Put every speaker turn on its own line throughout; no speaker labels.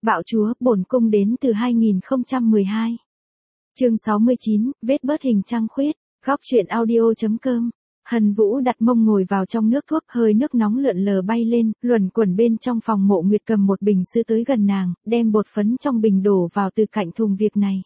Bạo chúa, bổn cung đến từ 2012. Chương 69, vết bớt hình trăng khuyết, góc truyện audio.com. Hân Vũ đặt mông ngồi vào trong nước thuốc, hơi nước nóng lượn lờ bay lên, luẩn quẩn bên trong phòng. Mộ Nguyệt cầm một bình sữa tới gần nàng, đem bột phấn trong bình đổ vào từ cạnh thùng. Việc này,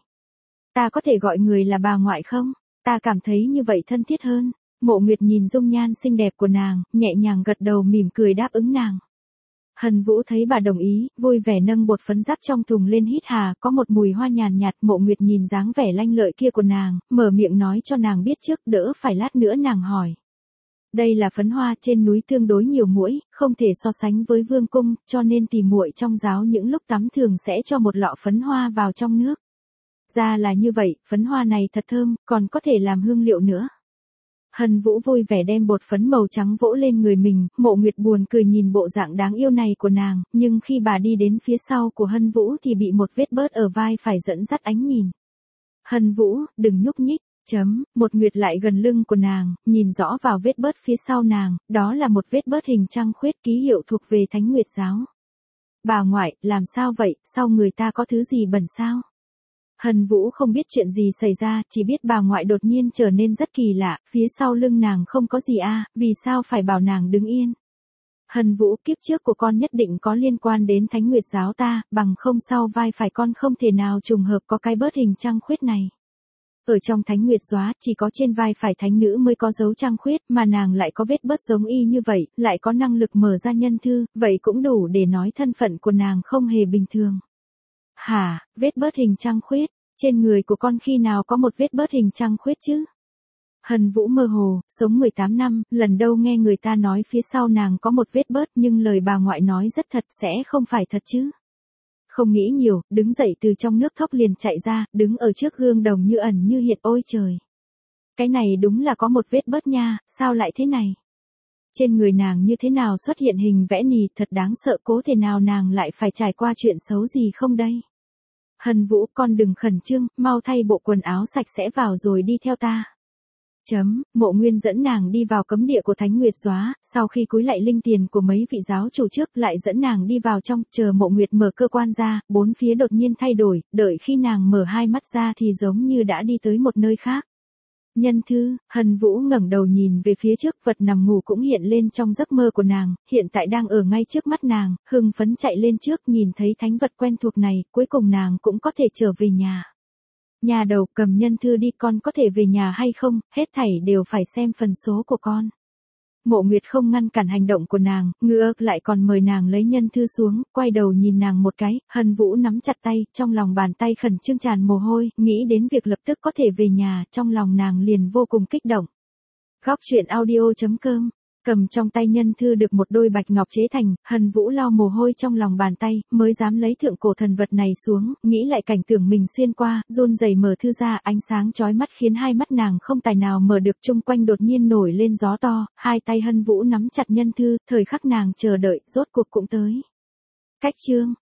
ta có thể gọi người là bà ngoại không? Ta cảm thấy như vậy thân thiết hơn. Mộ Nguyệt nhìn dung nhan xinh đẹp của nàng, nhẹ nhàng gật đầu mỉm cười đáp ứng nàng. Hân Vũ thấy bà đồng ý, vui vẻ nâng bột phấn rắc trong thùng lên hít hà, có một mùi hoa nhàn nhạt. Mộ Nguyệt nhìn dáng vẻ lanh lợi kia của nàng, mở miệng nói cho nàng biết trước, đỡ phải lát nữa nàng hỏi. Đây là phấn hoa trên núi tương đối nhiều muỗi, không thể so sánh với vương cung, cho nên tỉ muội trong giáo những lúc tắm thường sẽ cho một lọ phấn hoa vào trong nước. Ra là như vậy, phấn hoa này thật thơm, còn có thể làm hương liệu nữa. Hân Vũ vui vẻ đem bột phấn màu trắng vỗ lên người mình. Mộ Nguyệt buồn cười nhìn bộ dạng đáng yêu này của nàng, nhưng khi bà đi đến phía sau của Hân Vũ thì bị một vết bớt ở vai phải dẫn dắt ánh nhìn. Hân Vũ, đừng nhúc nhích. Một Nguyệt lại gần lưng của nàng, nhìn rõ vào vết bớt phía sau nàng, đó là một vết bớt hình trăng khuyết, ký hiệu thuộc về Thánh Nguyệt giáo. Bà ngoại, làm sao vậy, sau người ta có thứ gì bẩn sao? Hân Vũ không biết chuyện gì xảy ra, chỉ biết bà ngoại đột nhiên trở nên rất kỳ lạ, phía sau lưng nàng không có gì vì sao phải bảo nàng đứng yên? Hân Vũ, kiếp trước của con nhất định có liên quan đến Thánh Nguyệt giáo ta, bằng không sau vai phải con không thể nào trùng hợp có cái bớt hình trăng khuyết này. Ở trong Thánh Nguyệt giáo, chỉ có trên vai phải thánh nữ mới có dấu trăng khuyết, mà nàng lại có vết bớt giống y như vậy, lại có năng lực mở ra nhân thư, vậy cũng đủ để nói thân phận của nàng không hề bình thường. Hả, vết bớt hình trăng khuyết, trên người của con khi nào có một vết bớt hình trăng khuyết chứ? Hân Vũ mơ hồ, sống 18 năm, lần đầu nghe người ta nói phía sau nàng có một vết bớt, nhưng lời bà ngoại nói rất thật, sẽ không phải thật chứ? Không nghĩ nhiều, đứng dậy từ trong nước thốc liền chạy ra, đứng ở trước gương đồng như ẩn như hiện. Ôi trời! Cái này đúng là có một vết bớt nha, sao lại thế này? Trên người nàng như thế nào xuất hiện hình vẽ nì, thật đáng sợ, cố thể nào nàng lại phải trải qua chuyện xấu gì không đây? Hân Vũ, con đừng khẩn trương, mau thay bộ quần áo sạch sẽ vào rồi đi theo ta. Mộ Nguyên dẫn nàng đi vào cấm địa của Thánh Nguyệt giáo, sau khi cúi lạy linh tiền của mấy vị giáo chủ trước lại dẫn nàng đi vào trong, chờ Mộ Nguyệt mở cơ quan ra, bốn phía đột nhiên thay đổi, đợi khi nàng mở hai mắt ra thì giống như đã đi tới một nơi khác. Nhân thư, Hân Vũ ngẩng đầu nhìn về phía trước, vật nằm ngủ cũng hiện lên trong giấc mơ của nàng, hiện tại đang ở ngay trước mắt nàng, hưng phấn chạy lên trước, nhìn thấy thánh vật quen thuộc này, cuối cùng nàng cũng có thể trở về nhà. Nhà đầu, cầm nhân thư đi, con có thể về nhà hay không, hết thảy đều phải xem phần số của con. Mộ Nguyệt không ngăn cản hành động của nàng, ngược lại còn mời nàng lấy nhân thư xuống, quay đầu nhìn nàng một cái. Hân Vũ nắm chặt tay, trong lòng bàn tay khẩn trương tràn mồ hôi, nghĩ đến việc lập tức có thể về nhà, trong lòng nàng liền vô cùng kích động. Góc truyện audio.com. Cầm trong tay nhân thư được một đôi bạch ngọc chế thành, Hân Vũ lau mồ hôi trong lòng bàn tay, mới dám lấy thượng cổ thần vật này xuống, nghĩ lại cảnh tượng mình xuyên qua, run rẩy mở thư ra, ánh sáng chói mắt khiến hai mắt nàng không tài nào mở được, chung quanh đột nhiên nổi lên gió to, hai tay Hân Vũ nắm chặt nhân thư, thời khắc nàng chờ đợi, rốt cuộc cũng tới. Cách chương